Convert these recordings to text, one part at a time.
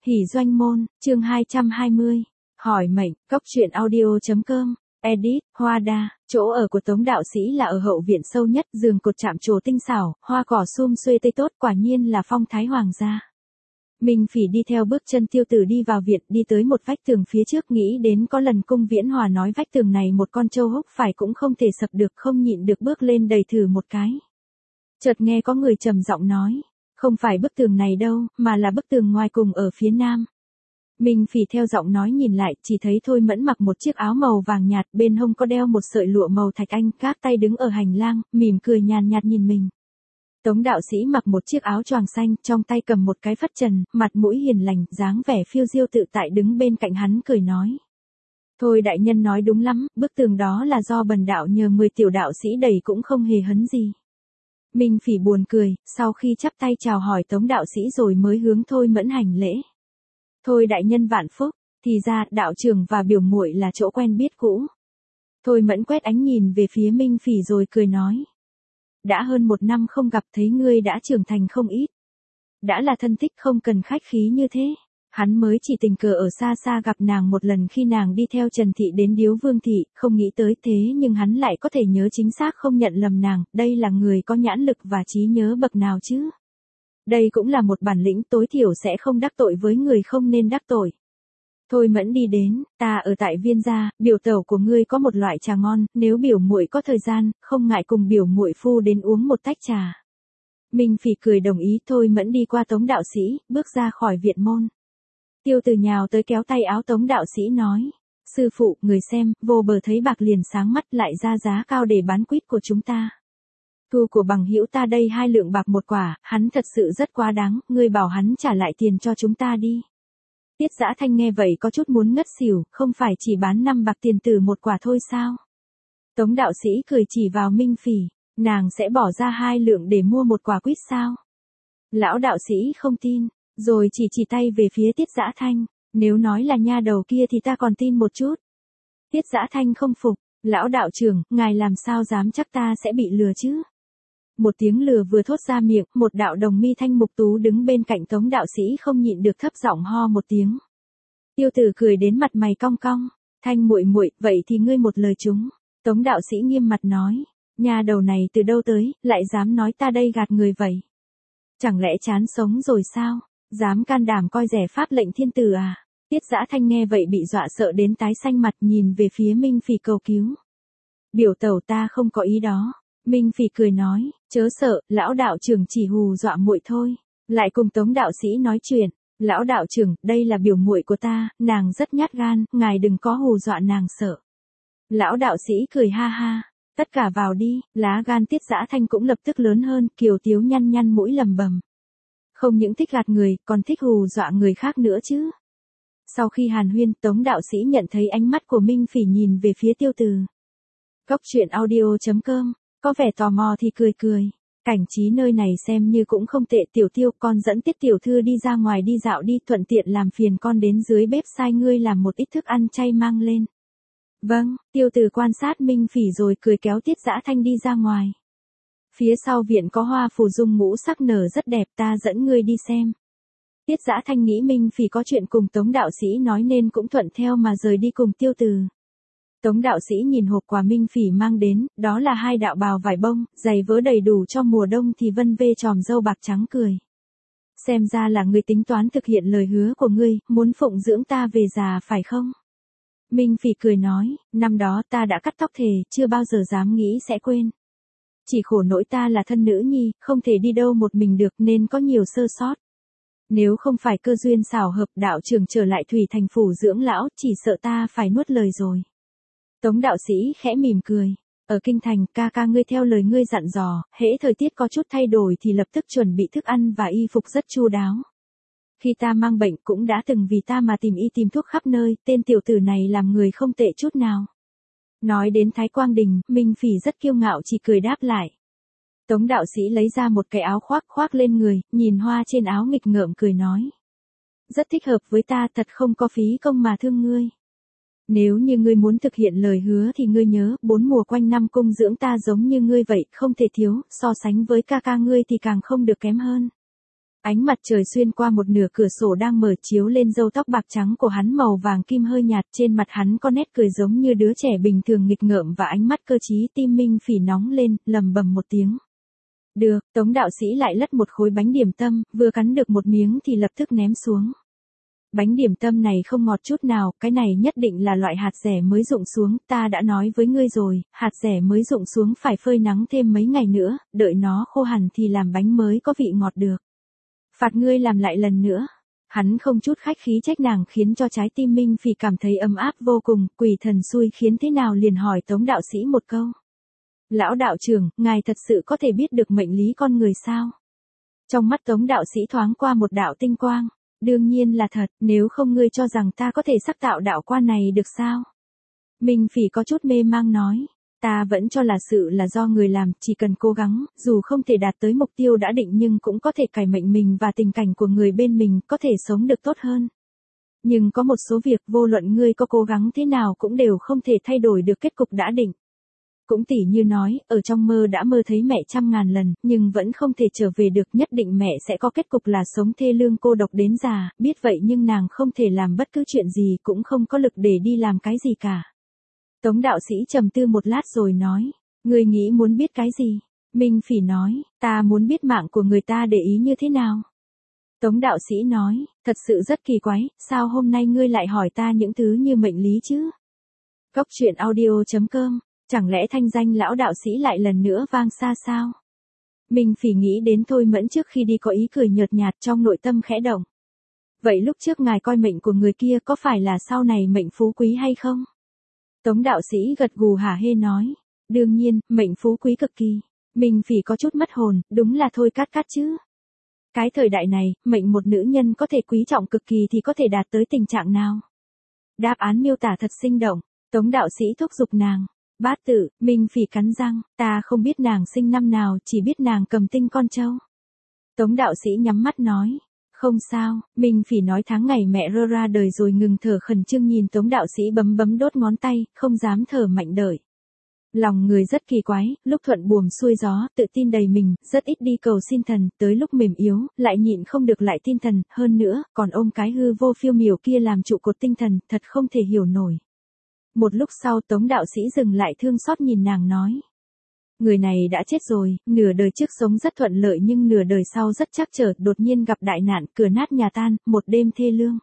Hỷ doanh môn, chương 220. Hỏi mệnh, cốc truyện audio.com. Edit, Hoa Đa, chỗ ở của Tống đạo sĩ là ở hậu viện sâu nhất, giường cột chạm trổ tinh xảo, hoa cỏ sum xuê tươi tốt, quả nhiên là phong thái hoàng gia. Minh Phỉ đi theo bước chân Tiêu Tử đi vào viện, đi tới một vách tường phía trước, nghĩ đến có lần Cung Viễn Hòa nói vách tường này một con trâu húc phải cũng không thể sập được, không nhịn được bước lên đẩy thử một cái. Chợt nghe có người trầm giọng nói, không phải bức tường này đâu, mà là bức tường ngoài cùng ở phía nam. Minh Phỉ theo giọng nói nhìn lại, chỉ thấy Thôi Mẫn mặc một chiếc áo màu vàng nhạt, bên hông có đeo một sợi lụa màu thạch anh, gác tay đứng ở hành lang, mỉm cười nhàn nhạt nhìn mình. Tống đạo sĩ mặc một chiếc áo choàng xanh, trong tay cầm một cái phất trần, mặt mũi hiền lành, dáng vẻ phiêu diêu tự tại đứng bên cạnh hắn cười nói. Thôi đại nhân nói đúng lắm, bức tường đó là do bần đạo nhờ 10 tiểu đạo sĩ đẩy cũng không hề hấn gì. Minh Phỉ buồn cười, sau khi chắp tay chào hỏi Tống đạo sĩ rồi mới hướng Thôi Mẫn hành lễ. Thôi đại nhân vạn phúc, thì ra đạo trưởng và biểu muội là chỗ quen biết cũ. Thôi Mẫn quét ánh nhìn về phía Minh Phỉ rồi cười nói. Đã hơn 1 năm không gặp, thấy ngươi đã trưởng thành không ít. Đã là thân thích không cần khách khí như thế. Hắn mới chỉ tình cờ ở xa xa gặp nàng một lần khi nàng đi theo Trần Thị đến Điếu Vương Thị, không nghĩ tới thế nhưng hắn lại có thể nhớ chính xác không nhận lầm nàng, đây là người có nhãn lực và trí nhớ bậc nào chứ. Đây cũng là một bản lĩnh, tối thiểu sẽ không đắc tội với người không nên đắc tội. Thôi Mẫn đi đến, ta ở tại Viên gia, biểu tẩu của ngươi có một loại trà ngon, nếu biểu muội có thời gian, không ngại cùng biểu muội phu đến uống một tách trà. Minh Phỉ cười đồng ý. Thôi Mẫn đi qua Tống đạo sĩ, bước ra khỏi viện môn. Tiêu Tử nhào tới kéo tay áo Tống đạo sĩ nói, sư phụ, người xem, vô bờ thấy bạc liền sáng mắt, lại ra giá cao để bán quýt của chúng ta. Thu của bằng hữu ta đây 2 lượng bạc một quả, hắn thật sự rất quá đáng, ngươi bảo hắn trả lại tiền cho chúng ta đi. Tiết Dã Thanh nghe vậy có chút muốn ngất xỉu, không phải chỉ bán 5 bạc tiền tử một quả thôi sao? Tống đạo sĩ cười chỉ vào Minh Phỉ, nàng sẽ bỏ ra 2 lượng để mua một quả quýt sao? Lão đạo sĩ không tin, rồi chỉ tay về phía Tiết Dã Thanh, nếu nói là nha đầu kia thì ta còn tin một chút. Tiết Dã Thanh không phục, lão đạo trưởng, ngài làm sao dám chắc ta sẽ bị lừa chứ? Một tiếng lừa vừa thốt ra miệng, một đạo đồng mi thanh mục tú đứng bên cạnh Tống đạo sĩ không nhịn được thấp giọng ho một tiếng. Tiêu Tử cười đến mặt mày cong cong, Thanh muội muội, vậy thì ngươi một lời chúng. Tống đạo sĩ nghiêm mặt nói, nhà đầu này từ đâu tới, lại dám nói ta đây gạt người vậy? Chẳng lẽ chán sống rồi sao? Dám can đảm coi rẻ pháp lệnh thiên tử à? Tiết Dã Thanh nghe vậy bị dọa sợ đến tái xanh mặt, nhìn về phía Minh Phỉ cầu cứu. Biểu tẩu ta không có ý đó. Minh Phỉ cười nói, chớ sợ, lão đạo trưởng chỉ hù dọa muội thôi. Lại cùng Tống đạo sĩ nói chuyện, lão đạo trưởng, đây là biểu muội của ta, nàng rất nhát gan, ngài đừng có hù dọa nàng sợ. Lão đạo sĩ cười ha ha, tất cả vào đi. Lá gan Tiết Dã Thanh cũng lập tức lớn hơn, kiều tiếu nhăn nhăn mũi lầm bầm. Không những thích gạt người, còn thích hù dọa người khác nữa chứ. Sau khi hàn huyên, Tống đạo sĩ nhận thấy ánh mắt của Minh Phỉ nhìn về phía Tiêu Tử. Cốc truyện audio.com. Có vẻ tò mò thì cười cười. Cảnh trí nơi này xem như cũng không tệ. Tiểu Tiêu, con dẫn Tiết tiểu thư đi ra ngoài đi dạo đi, thuận tiện làm phiền con đến dưới bếp sai ngươi làm một ít thức ăn chay mang lên. Vâng. Tiêu Tử quan sát Minh Phỉ rồi cười kéo Tiết Dã Thanh đi ra ngoài. Phía sau viện có hoa phù dung ngũ sắc nở rất đẹp, ta dẫn ngươi đi xem. Tiết Dã Thanh nghĩ Minh Phỉ có chuyện cùng Tống đạo sĩ nói nên cũng thuận theo mà rời đi cùng Tiêu Tử. Tống đạo sĩ nhìn hộp quà Minh Phỉ mang đến, đó là 2 đạo bào vải bông, giày vớ đầy đủ cho mùa đông thì vân vê tròm râu bạc trắng cười. Xem ra là ngươi tính toán thực hiện lời hứa của ngươi, muốn phụng dưỡng ta về già phải không? Minh Phỉ cười nói, năm đó ta đã cắt tóc thề, chưa bao giờ dám nghĩ sẽ quên. Chỉ khổ nỗi ta là thân nữ nhi, không thể đi đâu một mình được nên có nhiều sơ sót. Nếu không phải cơ duyên xảo hợp, đạo trưởng trở lại Thủy Thành phủ dưỡng lão, chỉ sợ ta phải nuốt lời rồi. Tống đạo sĩ khẽ mỉm cười. Ở kinh thành, ca ca ngươi theo lời ngươi dặn dò, hễ thời tiết có chút thay đổi thì lập tức chuẩn bị thức ăn và y phục rất chu đáo. Khi ta mang bệnh cũng đã từng vì ta mà tìm y tìm thuốc khắp nơi, tên tiểu tử này làm người không tệ chút nào. Nói đến Thái Quang Đình, Minh Phỉ rất kiêu ngạo chỉ cười đáp lại. Tống đạo sĩ lấy ra một cái áo khoác lên người, nhìn hoa trên áo nghịch ngợm cười nói. Rất thích hợp với ta, thật không có phí công mà thương ngươi. Nếu như ngươi muốn thực hiện lời hứa thì ngươi nhớ, 4 mùa quanh năm cung dưỡng ta giống như ngươi vậy, không thể thiếu, so sánh với ca ca ngươi thì càng không được kém hơn. Ánh mặt trời xuyên qua một nửa cửa sổ đang mở chiếu lên râu tóc bạc trắng của hắn màu vàng kim hơi nhạt, trên mặt hắn có nét cười giống như đứa trẻ bình thường nghịch ngợm và ánh mắt cơ trí. Tim Minh Phỉ nóng lên, lầm bầm một tiếng. Được, Tống đạo sĩ lại lất một khối bánh điểm tâm, vừa cắn được một miếng thì lập tức ném xuống. Bánh điểm tâm này không ngọt chút nào, cái này nhất định là loại hạt dẻ mới rụng xuống, ta đã nói với ngươi rồi, hạt dẻ mới rụng xuống phải phơi nắng thêm mấy ngày nữa, đợi nó khô hẳn thì làm bánh mới có vị ngọt được. Phạt ngươi làm lại lần nữa. Hắn không chút khách khí trách nàng khiến cho trái tim Minh Phỉ cảm thấy ấm áp vô cùng, quỷ thần xui khiến thế nào liền hỏi Tống đạo sĩ một câu. Lão đạo trưởng, ngài thật sự có thể biết được mệnh lý con người sao? Trong mắt Tống đạo sĩ thoáng qua một đạo tinh quang. Đương nhiên là thật, nếu không ngươi cho rằng ta có thể sắc tạo đạo quan này được sao? Minh Phỉ có chút mê mang nói. Ta vẫn cho là sự là do người làm, chỉ cần cố gắng, dù không thể đạt tới mục tiêu đã định nhưng cũng có thể cải mệnh mình và tình cảnh của người bên mình, có thể sống được tốt hơn. Nhưng có một số việc vô luận ngươi có cố gắng thế nào cũng đều không thể thay đổi được kết cục đã định. Cũng tỉ như nói, ở trong mơ đã mơ thấy mẹ 100.000 lần, nhưng vẫn không thể trở về được, nhất định mẹ sẽ có kết cục là sống thê lương cô độc đến già, biết vậy nhưng nàng không thể làm bất cứ chuyện gì, cũng không có lực để đi làm cái gì cả. Tống đạo sĩ trầm tư một lát rồi nói, ngươi nghĩ muốn biết cái gì? Minh Phỉ nói, ta muốn biết mạng của người ta để ý như thế nào. Tống đạo sĩ nói, thật sự rất kỳ quái, sao hôm nay ngươi lại hỏi ta những thứ như mệnh lý chứ? Cốc truyện audio.com, chẳng lẽ thanh danh lão đạo sĩ lại lần nữa vang xa sao? Minh Phỉ nghĩ đến Thôi Mẫn trước khi đi có ý cười nhợt nhạt, trong nội tâm khẽ động. Vậy lúc trước ngài coi mệnh của người kia có phải là sau này mệnh phú quý hay không? Tống đạo sĩ gật gù hả hê nói, đương nhiên, mệnh phú quý cực kỳ. Minh Phỉ có chút mất hồn, đúng là thôi cát cát chứ. Cái thời đại này, mệnh một nữ nhân có thể quý trọng cực kỳ thì có thể đạt tới tình trạng nào? Đáp án miêu tả thật sinh động, Tống đạo sĩ thúc giục nàng. Bát tự, Minh Phỉ cắn răng, ta không biết nàng sinh năm nào, chỉ biết nàng cầm tinh con trâu. Tống đạo sĩ nhắm mắt nói. Không sao, Minh Phỉ nói tháng ngày mẹ rơ ra đời rồi ngừng thở, khẩn trương nhìn Tống đạo sĩ bấm bấm đốt ngón tay, không dám thở mạnh đợi. Lòng người rất kỳ quái, lúc thuận buồm xuôi gió, tự tin đầy mình, rất ít đi cầu xin thần, tới lúc mềm yếu, lại nhịn không được lại tin thần, hơn nữa, còn ôm cái hư vô phiêu miểu kia làm trụ cột tinh thần, thật không thể hiểu nổi. Một lúc sau Tống đạo sĩ dừng lại thương xót nhìn nàng nói. Người này đã chết rồi, nửa đời trước sống rất thuận lợi nhưng nửa đời sau rất trắc trở, đột nhiên gặp đại nạn, cửa nát nhà tan, một đêm thê lương.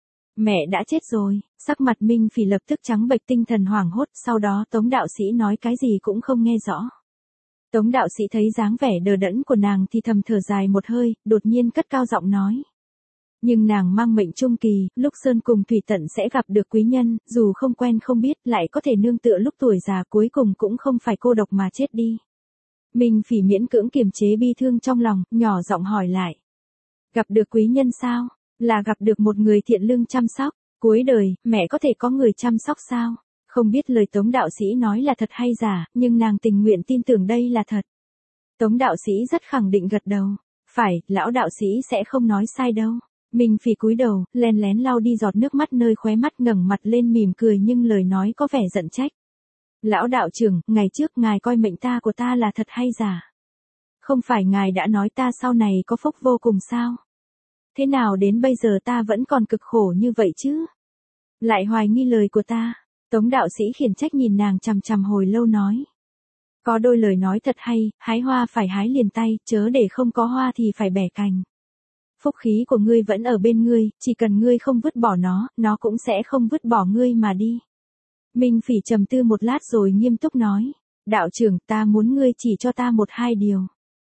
Mẹ đã chết rồi, sắc mặt Minh Phỉ lập tức trắng bệch, tinh thần hoảng hốt, sau đó Tống đạo sĩ nói cái gì cũng không nghe rõ. Tống đạo sĩ thấy dáng vẻ đờ đẫn của nàng thì thầm thở dài một hơi, đột nhiên cất cao giọng nói. Nhưng nàng mang mệnh trung kỳ, lúc sơn cùng thủy tận sẽ gặp được quý nhân, dù không quen không biết, lại có thể nương tựa lúc tuổi già, cuối cùng cũng không phải cô độc mà chết đi. Minh Phỉ miễn cưỡng kiềm chế bi thương trong lòng, nhỏ giọng hỏi lại. Gặp được quý nhân sao? Là gặp được một người thiện lương chăm sóc, cuối đời, mẹ có thể có người chăm sóc sao? Không biết lời Tống đạo sĩ nói là thật hay giả, nhưng nàng tình nguyện tin tưởng đây là thật. Tống đạo sĩ rất khẳng định gật đầu. Phải, lão đạo sĩ sẽ không nói sai đâu. Minh Phỉ cúi đầu, len lén lau đi giọt nước mắt nơi khóe mắt, ngẩng mặt lên mỉm cười nhưng lời nói có vẻ giận trách. Lão đạo trưởng, ngày trước ngài coi mệnh ta của ta là thật hay giả? Không phải ngài đã nói ta sau này có phúc vô cùng sao? Thế nào đến bây giờ ta vẫn còn cực khổ như vậy chứ? Lại hoài nghi lời của ta. Tống đạo sĩ khiển trách nhìn nàng chằm chằm hồi lâu nói. Có đôi lời nói thật hay, hái hoa phải hái liền tay, chớ để không có hoa thì phải bẻ cành. Phúc khí của ngươi vẫn ở bên ngươi, chỉ cần ngươi không vứt bỏ nó cũng sẽ không vứt bỏ ngươi mà đi. Minh Phỉ trầm tư một lát rồi nghiêm túc nói. Đạo trưởng, ta muốn ngươi chỉ cho ta 1-2 điều.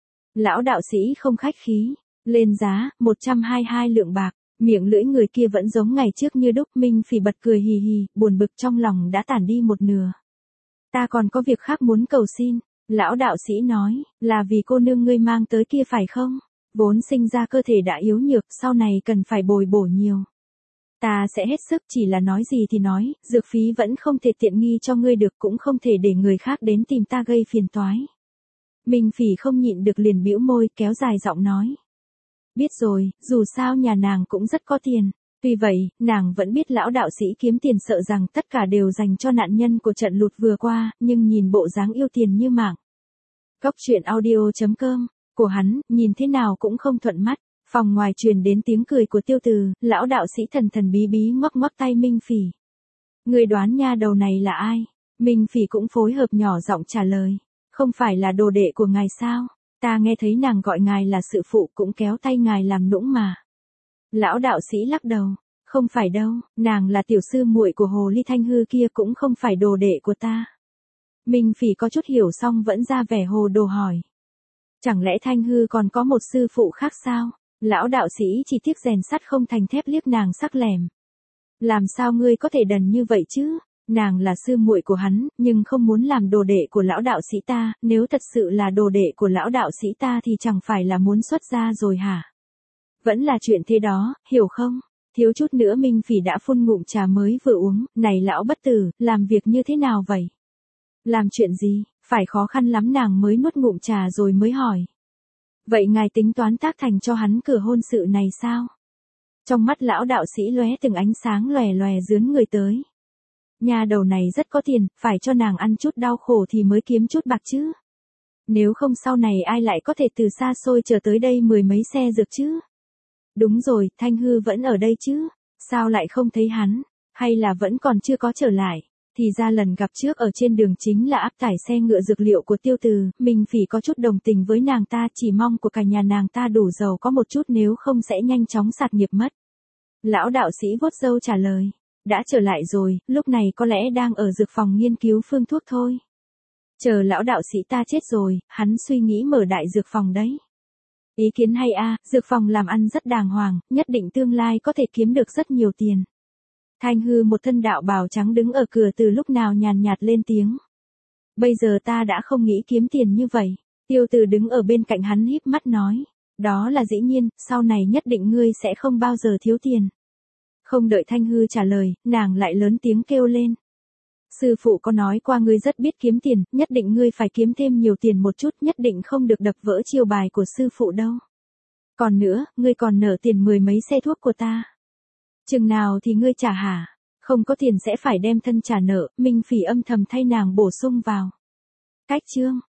Lão đạo sĩ không khách khí. Lên giá, 122 lượng bạc. Miệng lưỡi người kia vẫn giống ngày trước như đúc. Minh Phỉ bật cười hì hì, buồn bực trong lòng đã tản đi một nửa. Ta còn có việc khác muốn cầu xin. Lão đạo sĩ nói, là vì cô nương ngươi mang tới kia phải không? Vốn sinh ra cơ thể đã yếu nhược, sau này cần phải bồi bổ nhiều. Ta sẽ hết sức, chỉ là nói gì thì nói, dược phí vẫn không thể tiện nghi cho ngươi được, cũng không thể để người khác đến tìm ta gây phiền toái. Minh Phỉ không nhịn được liền bĩu môi, kéo dài giọng nói. Biết rồi, dù sao nhà nàng cũng rất có tiền. Tuy vậy, nàng vẫn biết lão đạo sĩ kiếm tiền, sợ rằng tất cả đều dành cho nạn nhân của trận lụt vừa qua, nhưng nhìn bộ dáng yêu tiền như mạng. Cốc truyện audio.com của hắn, nhìn thế nào cũng không thuận mắt. Phòng ngoài truyền đến tiếng cười của Tiêu Từ, lão đạo sĩ thần thần bí bí ngoắc ngoắc tay Minh Phỉ. Người đoán nha đầu này là ai? Minh Phỉ cũng phối hợp nhỏ giọng trả lời. Không phải là đồ đệ của ngài sao? Ta nghe thấy nàng gọi ngài là sự phụ cũng kéo tay ngài làm nũng mà. Lão đạo sĩ lắc đầu. Không phải đâu, nàng là tiểu sư muội của Hồ Ly Thanh Hư kia cũng không phải đồ đệ của ta. Minh Phỉ có chút hiểu xong vẫn ra vẻ hồ đồ hỏi. Chẳng lẽ Thanh Hư còn có một sư phụ khác sao? Lão đạo sĩ chỉ tiếc rèn sắt không thành thép liếc nàng sắc lẻm. Làm sao ngươi có thể đần như vậy chứ? Nàng là sư muội của hắn, nhưng không muốn làm đồ đệ của lão đạo sĩ ta, nếu thật sự là đồ đệ của lão đạo sĩ ta thì chẳng phải là muốn xuất gia rồi hả? Vẫn là chuyện thế đó, hiểu không? Thiếu chút nữa Minh Phỉ đã phun ngụm trà mới vừa uống, này lão bất tử, làm việc như thế nào vậy? Làm chuyện gì, phải khó khăn lắm nàng mới nuốt ngụm trà rồi mới hỏi. Vậy ngài tính toán tác thành cho hắn cửa hôn sự này sao? Trong mắt lão đạo sĩ lóe từng ánh sáng lòe lòe dướn người tới. Nhà đầu này rất có tiền, phải cho nàng ăn chút đau khổ thì mới kiếm chút bạc chứ. Nếu không sau này ai lại có thể từ xa xôi chờ tới đây mười mấy xe dược chứ? Đúng rồi, Thanh Hư vẫn ở đây chứ? Sao lại không thấy hắn? Hay là vẫn còn chưa có trở lại? Thì ra lần gặp trước ở trên đường chính là áp tải xe ngựa dược liệu của Tiêu Từ, Minh Phỉ có chút đồng tình với nàng ta, chỉ mong của cả nhà nàng ta đủ giàu có một chút nếu không sẽ nhanh chóng sạt nghiệp mất. Lão đạo sĩ vuốt râu trả lời, đã trở lại rồi, lúc này có lẽ đang ở dược phòng nghiên cứu phương thuốc thôi. Chờ lão đạo sĩ ta chết rồi, hắn suy nghĩ mở đại dược phòng đấy. Ý kiến hay a, dược phòng làm ăn rất đàng hoàng, nhất định tương lai có thể kiếm được rất nhiều tiền. Thanh Hư một thân đạo bào trắng đứng ở cửa từ lúc nào nhàn nhạt lên tiếng. Bây giờ ta đã không nghĩ kiếm tiền như vậy. Tiêu Từ đứng ở bên cạnh hắn híp mắt nói. Đó là dĩ nhiên, sau này nhất định ngươi sẽ không bao giờ thiếu tiền. Không đợi Thanh Hư trả lời, nàng lại lớn tiếng kêu lên. Sư phụ có nói qua ngươi rất biết kiếm tiền, nhất định ngươi phải kiếm thêm nhiều tiền một chút, nhất định không được đập vỡ chiêu bài của sư phụ đâu. Còn nữa, ngươi còn nợ tiền mười mấy xe thuốc của ta. Chừng nào thì ngươi trả hả? Không có tiền sẽ phải đem thân trả nợ, Minh Phỉ âm thầm thay nàng bổ sung vào. Cách chương